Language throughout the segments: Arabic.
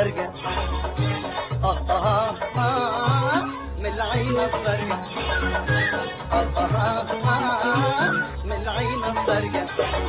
الزرقاء من العين الزرقاء من العين الزرقاء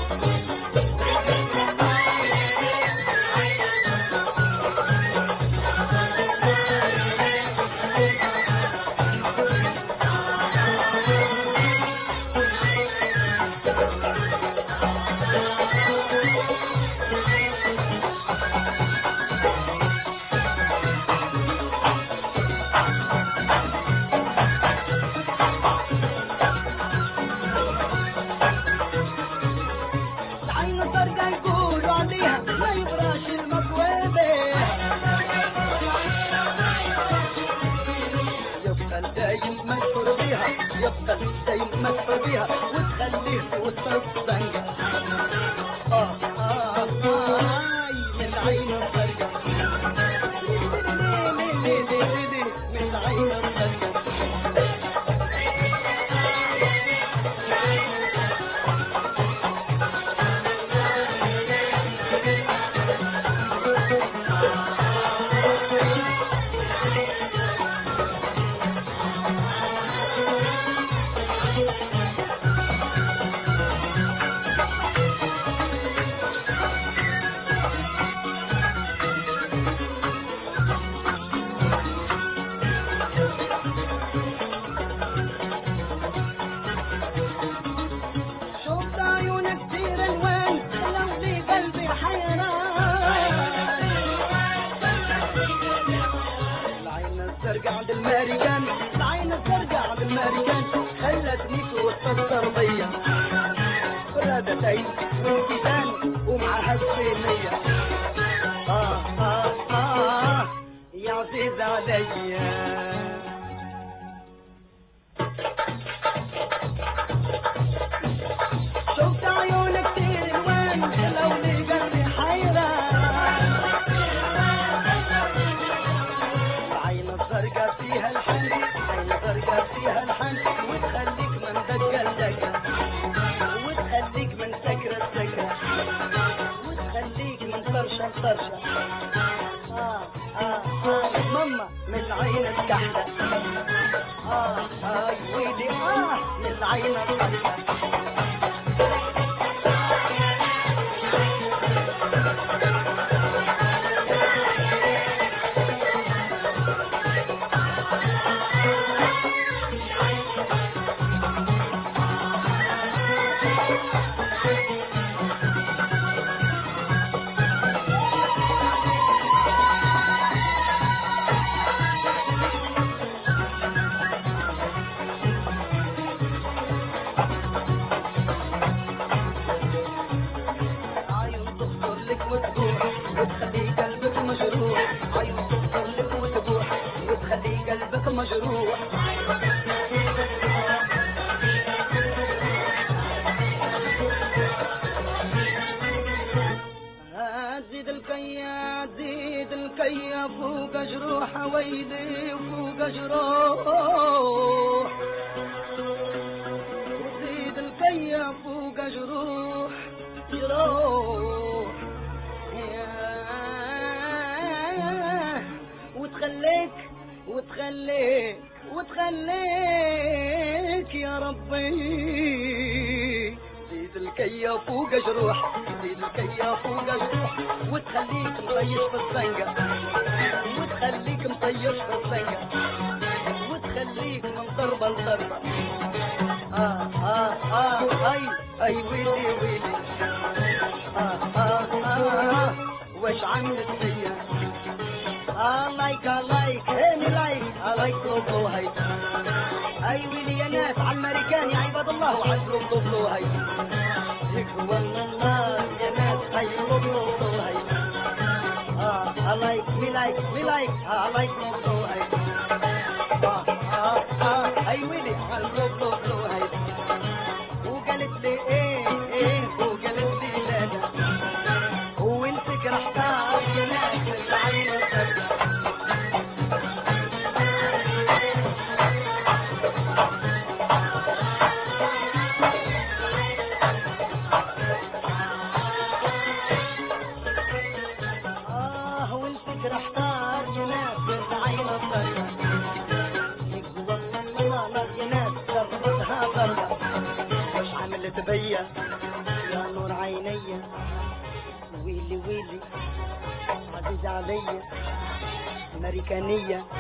يبقى دايما مدفع بيها وتخليه في وسط الزنقة من العين الزرقاء من العين الزرقاء عند الماريكان العين الزرقاء عند الماريكان خلتني في وسط التربية فرادتين والكيدان ومعها الصينية يا عزيز عليا شفت عيونك كتير الوان لو لي قلبي حيران العين الزرقاء فيها الحن العين الزرقاء فيها الحن وتخليك من دقة لدقة وتخليك من سكرة لسكرة وتخليك من طرشة لطرشة ماما من العين الكحلة ويلي من العين الكحلة وتخلي قلبك مجروح عيون تغفر لك وتبوح وتخلي قلبك مجروح زيد الكيا زيد الكيا فوق جروح ويلي فوق جروح زيد الكيا فوق جروح جروح وتخليك يا ربي زيد الكيا فوق جروح زيد الكيا فوق جروح وتخليك مطيش في الزنقة وتخليك مطيش في الزنقة وتخليك من ضربة لضربة اي ويلي ويلي واش عملت فيا I like any like لوبلو هاي اي ويلي يا ناس على الامريكاني عباد الله وعزلوا لوبلو هاي يكفوا النار يا ناس هاي لوبلو هاي I like لوبلو هاي اي ويلي على لوبلو هاي وقالت لي ايه وقالت لي لا وانت كرهتها يا ناس العين الزرقاء وانت كرهتها فيا يا نور عيني ويلي ويلي عزيز عليا أمريكانية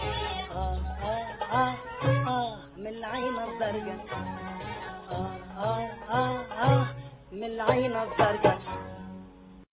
من العين الزرقاء من العين الزرقاء